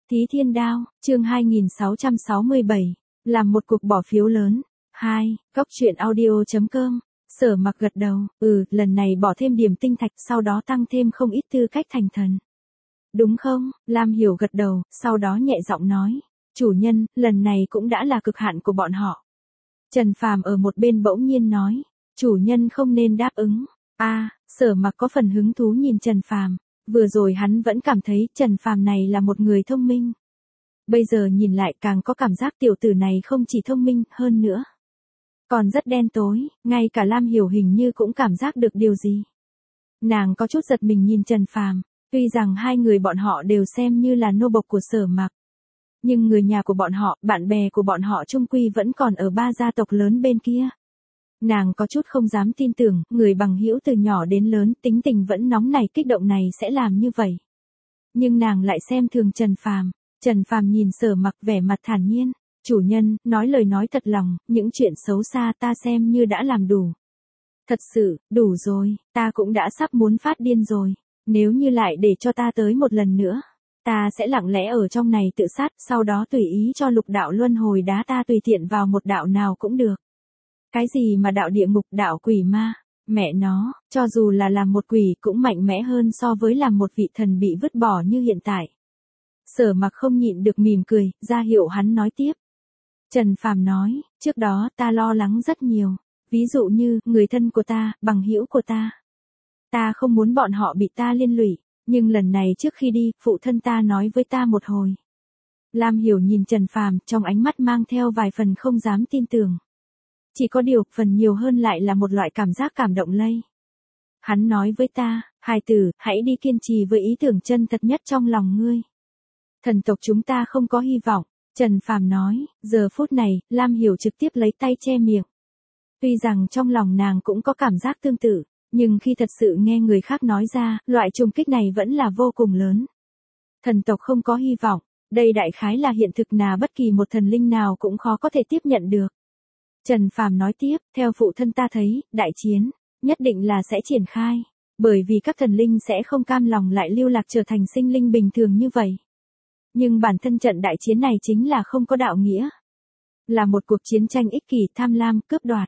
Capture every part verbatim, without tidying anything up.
Thí Thiên Đao, chương hai nghìn sáu trăm sáu mươi bảy, làm một cuộc bỏ phiếu lớn. hai. Góc truyện audio chấm com. Sở Mặc gật đầu, ừ, lần này bỏ thêm điểm tinh thạch, sau đó tăng thêm không ít tư cách thành thần. Đúng không? Lam Hiểu gật đầu, sau đó nhẹ giọng nói, chủ nhân, lần này cũng đã là cực hạn của bọn họ. Trần Phàm ở một bên bỗng nhiên nói, chủ nhân không nên đáp ứng. A, à, Sở Mặc có phần hứng thú nhìn Trần Phàm. Vừa rồi hắn vẫn cảm thấy Trần Phàm này là một người thông minh. Bây giờ nhìn lại càng có cảm giác tiểu tử này không chỉ thông minh hơn nữa, còn rất đen tối, ngay cả Lam Hiểu hình như cũng cảm giác được điều gì. Nàng có chút giật mình nhìn Trần Phàm, tuy rằng hai người bọn họ đều xem như là nô bộc của Sở Mặc, nhưng người nhà của bọn họ, bạn bè của bọn họ chung quy vẫn còn ở ba gia tộc lớn bên kia. Nàng có chút không dám tin tưởng, người bằng hữu từ nhỏ đến lớn, tính tình vẫn nóng này kích động này sẽ làm như vậy. Nhưng nàng lại xem thường Trần Phàm. Trần Phàm nhìn Sở Mặc vẻ mặt thản nhiên, chủ nhân, nói lời nói thật lòng, những chuyện xấu xa ta xem như đã làm đủ. Thật sự, đủ rồi, ta cũng đã sắp muốn phát điên rồi. Nếu như lại để cho ta tới một lần nữa, ta sẽ lặng lẽ ở trong này tự sát, sau đó tùy ý cho lục đạo luân hồi đá ta tùy tiện vào một đạo nào cũng được. Cái gì mà đạo địa ngục, đạo quỷ ma, mẹ nó, cho dù là làm một quỷ cũng mạnh mẽ hơn so với làm một vị thần bị vứt bỏ như hiện tại. Sở Mặc không nhịn được mỉm cười, ra hiệu hắn nói tiếp. Trần Phàm nói, trước đó ta lo lắng rất nhiều, ví dụ như, người thân của ta, bằng hữu của ta. Ta không muốn bọn họ bị ta liên lụy, nhưng lần này trước khi đi, phụ thân ta nói với ta một hồi. Lam Hiểu nhìn Trần Phàm, trong ánh mắt mang theo vài phần không dám tin tưởng. Chỉ có điều, phần nhiều hơn lại là một loại cảm giác cảm động lây. Hắn nói với ta, hài tử, hãy đi kiên trì với ý tưởng chân thật nhất trong lòng ngươi. Thần tộc chúng ta không có hy vọng, Trần Phàm nói, giờ phút này, Lam Hiểu trực tiếp lấy tay che miệng. Tuy rằng trong lòng nàng cũng có cảm giác tương tự, nhưng khi thật sự nghe người khác nói ra, loại trùng kích này vẫn là vô cùng lớn. Thần tộc không có hy vọng, đây đại khái là hiện thực nào bất kỳ một thần linh nào cũng khó có thể tiếp nhận được. Trần Phàm nói tiếp, theo phụ thân ta thấy, đại chiến, nhất định là sẽ triển khai, bởi vì các thần linh sẽ không cam lòng lại lưu lạc trở thành sinh linh bình thường như vậy. Nhưng bản thân trận đại chiến này chính là không có đạo nghĩa. Là một cuộc chiến tranh ích kỷ, tham lam, cướp đoạt.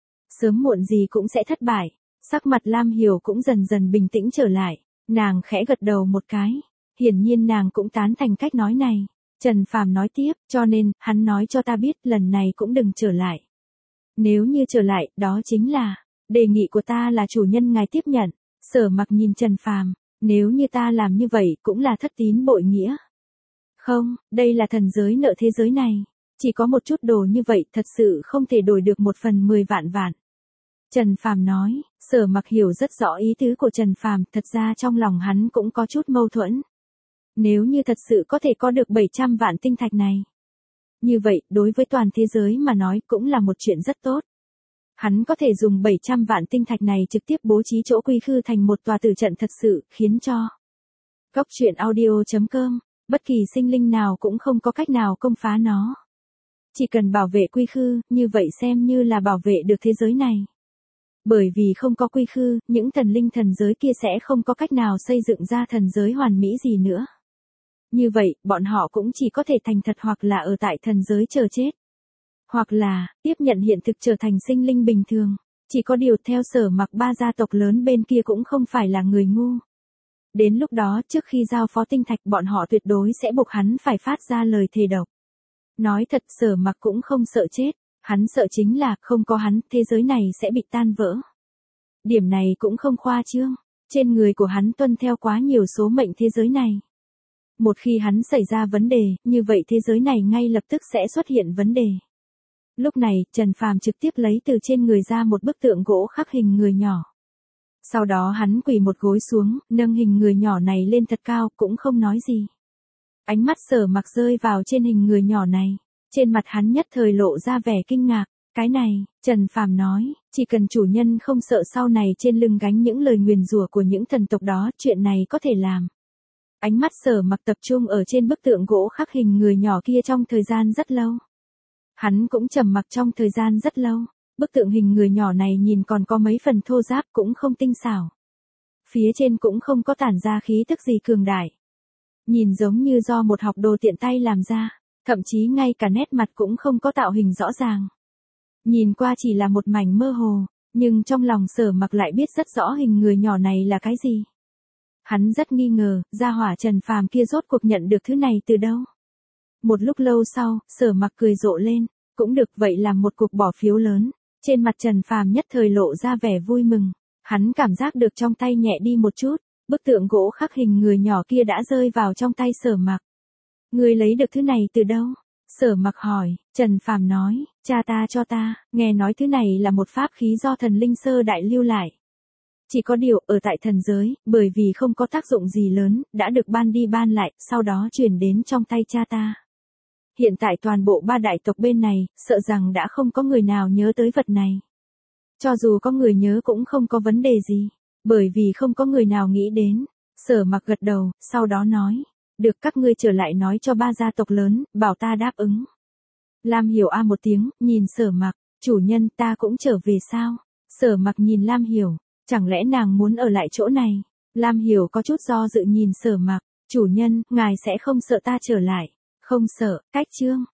Sớm muộn gì cũng sẽ thất bại. Sắc mặt Lam Hiểu cũng dần dần bình tĩnh trở lại, nàng khẽ gật đầu một cái. Hiển nhiên nàng cũng tán thành cách nói này. Trần Phàm nói tiếp, cho nên, hắn nói cho ta biết lần này cũng đừng trở lại. Nếu như trở lại, đó chính là, đề nghị của ta là chủ nhân ngài tiếp nhận. Sở Mặc nhìn Trần Phàm, nếu như ta làm như vậy cũng là thất tín bội nghĩa. Không, đây là thần giới nợ thế giới này. Chỉ có một chút đồ như vậy thật sự không thể đổi được một phần mười vạn vạn. Trần Phàm nói, Sở Mặc hiểu rất rõ ý tứ của Trần Phàm, thật ra trong lòng hắn cũng có chút mâu thuẫn. Nếu như thật sự có thể có được bảy trăm vạn tinh thạch này. Như vậy, đối với toàn thế giới mà nói cũng là một chuyện rất tốt. Hắn có thể dùng bảy trăm vạn tinh thạch này trực tiếp bố trí chỗ quy khư thành một tòa tử trận thật sự, khiến cho Góc truyện audio chấm com, bất kỳ sinh linh nào cũng không có cách nào công phá nó. Chỉ cần bảo vệ quy khư, như vậy xem như là bảo vệ được thế giới này. Bởi vì không có quy khư, những thần linh thần giới kia sẽ không có cách nào xây dựng ra thần giới hoàn mỹ gì nữa. Như vậy, bọn họ cũng chỉ có thể thành thật hoặc là ở tại thần giới chờ chết. Hoặc là, tiếp nhận hiện thực trở thành sinh linh bình thường. Chỉ có điều theo Sở Mặc ba gia tộc lớn bên kia cũng không phải là người ngu. Đến lúc đó, trước khi giao phó tinh thạch bọn họ tuyệt đối sẽ buộc hắn phải phát ra lời thề độc. Nói thật, Sở Mặc cũng không sợ chết. Hắn sợ chính là, không có hắn, thế giới này sẽ bị tan vỡ. Điểm này cũng không khoa trương. Trên người của hắn tuân theo quá nhiều số mệnh thế giới này. Một khi hắn xảy ra vấn đề, như vậy thế giới này ngay lập tức sẽ xuất hiện vấn đề. Lúc này, Trần Phàm trực tiếp lấy từ trên người ra một bức tượng gỗ khắc hình người nhỏ. Sau đó hắn quỳ một gối xuống, nâng hình người nhỏ này lên thật cao, cũng không nói gì. Ánh mắt Sở Mặc rơi vào trên hình người nhỏ này. Trên mặt hắn nhất thời lộ ra vẻ kinh ngạc. Cái này, Trần Phàm nói, chỉ cần chủ nhân không sợ sau này trên lưng gánh những lời nguyền rủa của những thần tộc đó, chuyện này có thể làm. Ánh mắt Sở Mặc tập trung ở trên bức tượng gỗ khắc hình người nhỏ kia trong thời gian rất lâu. Hắn cũng trầm mặc trong thời gian rất lâu. Bức tượng hình người nhỏ này nhìn còn có mấy phần thô ráp, cũng không tinh xảo. Phía trên cũng không có tản ra khí tức gì cường đại. Nhìn giống như do một học đồ tiện tay làm ra, thậm chí ngay cả nét mặt cũng không có tạo hình rõ ràng. Nhìn qua chỉ là một mảnh mơ hồ, nhưng trong lòng Sở Mặc lại biết rất rõ hình người nhỏ này là cái gì. Hắn rất nghi ngờ, gia hỏa Trần Phàm kia rốt cuộc nhận được thứ này từ đâu. Một lúc lâu sau, Sở Mặc cười rộ lên, cũng được, vậy làm một cuộc bỏ phiếu lớn. Trên mặt Trần Phàm nhất thời lộ ra vẻ vui mừng, hắn cảm giác được trong tay nhẹ đi một chút, bức tượng gỗ khắc hình người nhỏ kia đã rơi vào trong tay Sở Mặc. Ngươi lấy được thứ này từ đâu? Sở Mặc hỏi. Trần Phàm nói, cha ta cho ta, nghe nói thứ này là một pháp khí do thần linh sơ đại lưu lại. Chỉ có điều, ở tại thần giới, bởi vì không có tác dụng gì lớn, đã được ban đi ban lại, sau đó chuyển đến trong tay cha ta. Hiện tại toàn bộ ba đại tộc bên này, sợ rằng đã không có người nào nhớ tới vật này. Cho dù có người nhớ cũng không có vấn đề gì, bởi vì không có người nào nghĩ đến. Sở Mặc gật đầu, sau đó nói, được, các ngươi trở lại nói cho ba gia tộc lớn, bảo ta đáp ứng. Lam Hiểu a một tiếng, nhìn Sở Mặc, chủ nhân, ta cũng trở về sao? Sở Mặc nhìn Lam Hiểu, chẳng lẽ nàng muốn ở lại chỗ này? Lam Hiểu có chút do dự nhìn Sở Mặc, chủ nhân, ngài sẽ không sợ ta trở lại? Không sợ, cách chương.